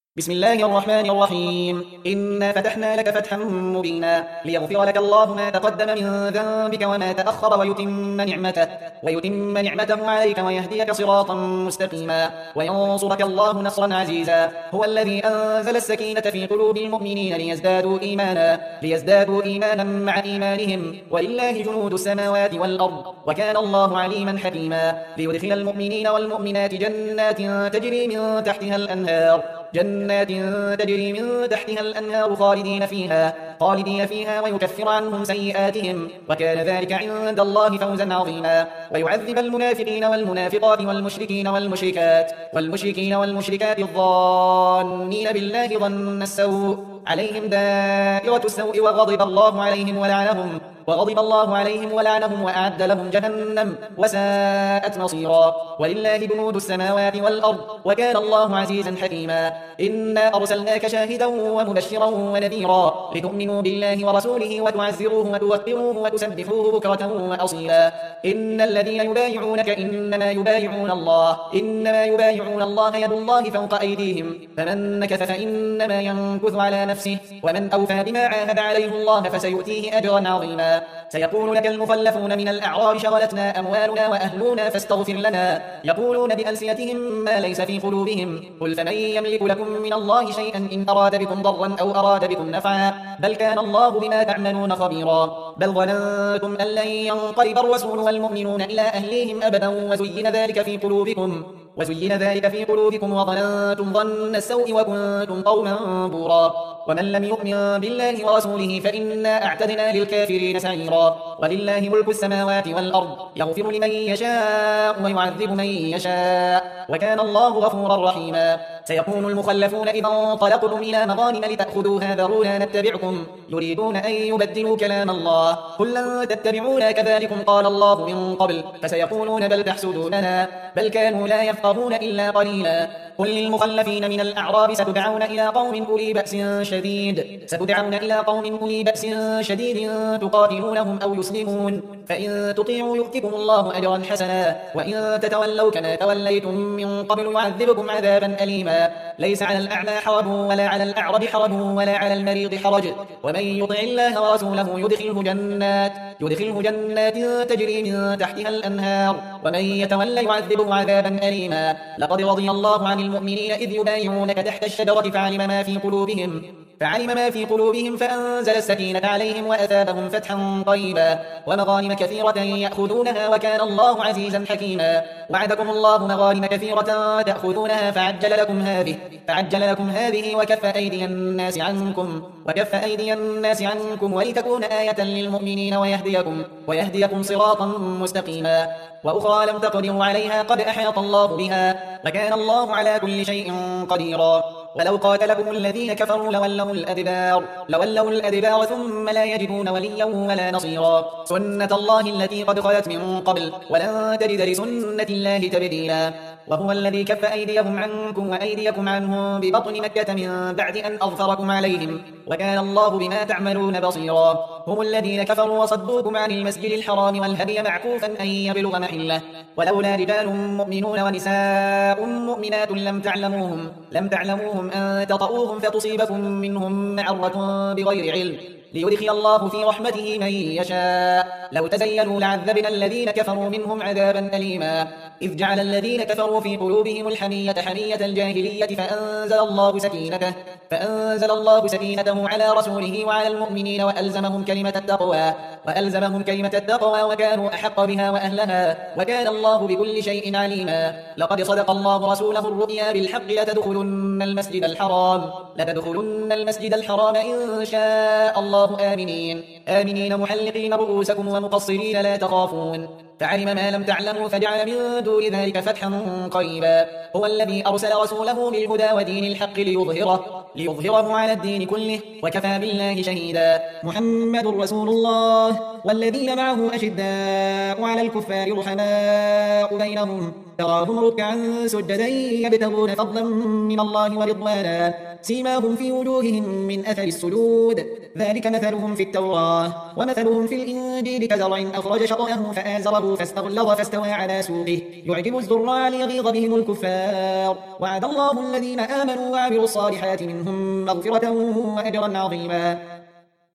بسم الله الرحمن الرحيم. إنا فتحنا لك فتحا مبينا ليغفر لك الله ما تقدم من ذنبك وما تأخر ويتم نعمته عليك ويهديك صراطا مستقيما وينصرك الله نصرا عزيزا. هو الذي أنزل السكينة في قلوب المؤمنين ليزدادوا إيمانا مع إيمانهم ولله جنود السماوات والأرض وكان الله عليما حكيما. ليدخل المؤمنين والمؤمنات جنات تجري من تحتها الأنهار خالدين فيها ويكفر عنهم سيئاتهم وكان ذلك عند الله فوزا عظيما. ويعذب المنافقين والمنافقات والمشركين والمشركات الظانين بالله ظن السوء عليهم دائرة السوء وغضب الله عليهم ولعنهم وأعد لهم جهنم وساءت مصيرا. ولله جنود السماوات والأرض وكان الله عزيزا حكيما. إنا أرسلناك شاهدا ومبشرا ونذيرا لتؤمنوا بالله ورسوله وتعزروه وتوقروه وتسبحوه بكرة وأصيلا. إن الذين يبايعونك إنما يبايعون الله يد الله فوق أيديهم فمن نكث فإنما ينكث على نفسه ومن أوفى بما عاهد عليه الله فسيؤتيه أجرا عظيما. سيقول لك المخلفون من الأعراب شغلتنا أموالنا وأهلنا فاستغفر لنا يقولون بألسنتهم ما ليس في قلوبهم قل فمن يملك لكم من الله شيئا إن أراد بكم ضرا أو أراد بكم نفعا بل كان الله بما تعملون خبيرا. بل ظننتم أن لن ينقلب الرسول والمؤمنون إلى أهليهم أبدا وزين ذلك في قلوبكم وظننتم ظن السوء وكنتم قوما بورا. ومن لم يؤمن بالله ورسوله فإنا أعتدنا للكافرين سعيرا. ولله ملك السماوات والأرض يغفر لمن يشاء ويعذب من يشاء وكان الله غفورا رحيما. سيقول المخلفون إذا انطلقتم إلى مغانم لتأخذوها ذرونا نتبعكم يريدون أن يبدلوا كلام الله قل لن تتبعونا كذلكم قال الله من قبل فسيقولون بل تحسدوننا بل كانوا لا يفقهون إلا قليلا. قل للمخلفين من الأعراب ستدعون إلى قوم أولي بأس شديد تقاتلونهم أو يسلمون فإن تطيعوا يؤتكم الله أجرا حسنا وإن تتولوا كما توليتم من قبل يعذبكم عذابا أليما. ليس على الأعمى حرج ولا على الأعرج حرج ولا على المريض حرج ومن يطع الله ورسوله يدخله جنات تجري من تحتها الأنهار ومن يتولى يعذبه عذابا أليما. لقد رضي الله عن المؤمنين إذ يبايعونك تحت الشجرة فعلم ما في قلوبهم فأنزل السكينة عليهم وأثابهم فتحا قريبا ومغانم كثيرة يأخذونها وكان الله عزيزا حكيما. وعدكم الله مغانم كثيرة تأخذونها فعجل لكم هذه وكف أيدي الناس عنكم ولتكون آية للمؤمنين ويهديكم صراطا مستقيما. وأخرى لم تقدروا عليها قد أحاط الله بها وكان الله على كل شيء قديرا. ولو قاتلكم الذين كفروا لولوا الأدبار ثم لا يجدون وليا ولا نصيرا. سنة الله التي قد خلت من قبل ولن تجد لسنة الله تبديلا. وهو الذي كف أيديهم عنكم وأيديكم عنهم ببطن مكة من بعد أن أظفركم عليهم وكان الله بما تعملون بصيرا. هم الذين كفروا وصدوكم عن المسجد الحرام والهدي معكوفا أن يبلغ محله ولولا رجال مؤمنون ونساء مؤمنات لم تعلموهم أن تطؤوهم فتصيبكم منهم معرة بغير علم ليدخل الله في رحمته من يشاء. لو تزيلوا لعذبنا الذين كفروا منهم عذابا أليما. إذ جعل الذين كفروا في قلوبهم الحمية حمية الجاهلية فأنزل الله سكينته على رسوله وعلى المؤمنين وألزمهم كلمة التقوى وكانوا أحق بها وأهلها وكان الله بكل شيء عليما. لقد صدق الله رسوله الرؤيا بالحق لتدخلن المسجد الحرام إن شاء الله آمنين محلقين رؤوسكم ومقصرين لا تخافون فعلم ما لم تعلموا فجعل من دون ذلك فتحا قريبا. هو الذي أرسل رسوله بالهدى ودين الحق ليظهره على الدين كله وكفى بالله شهيدا. محمد رسول الله والذين معه أشداء على الكفار رحماء بينهم تراهم ركعا سجدا يبتغون فضلا من الله ورضوانا سيماهم في وجوههم من أثر السجود ذلك مثلهم في التوراة ومثلهم في الإنجيل كزرع أخرج شطأه فآزره فاستغلظ فاستوى على سوقه يعجب الزراع ليغيظ بهم الكفار وعد الله الذين آمنوا وعملوا الصالحات منهم مغفرة وأجرا عظيما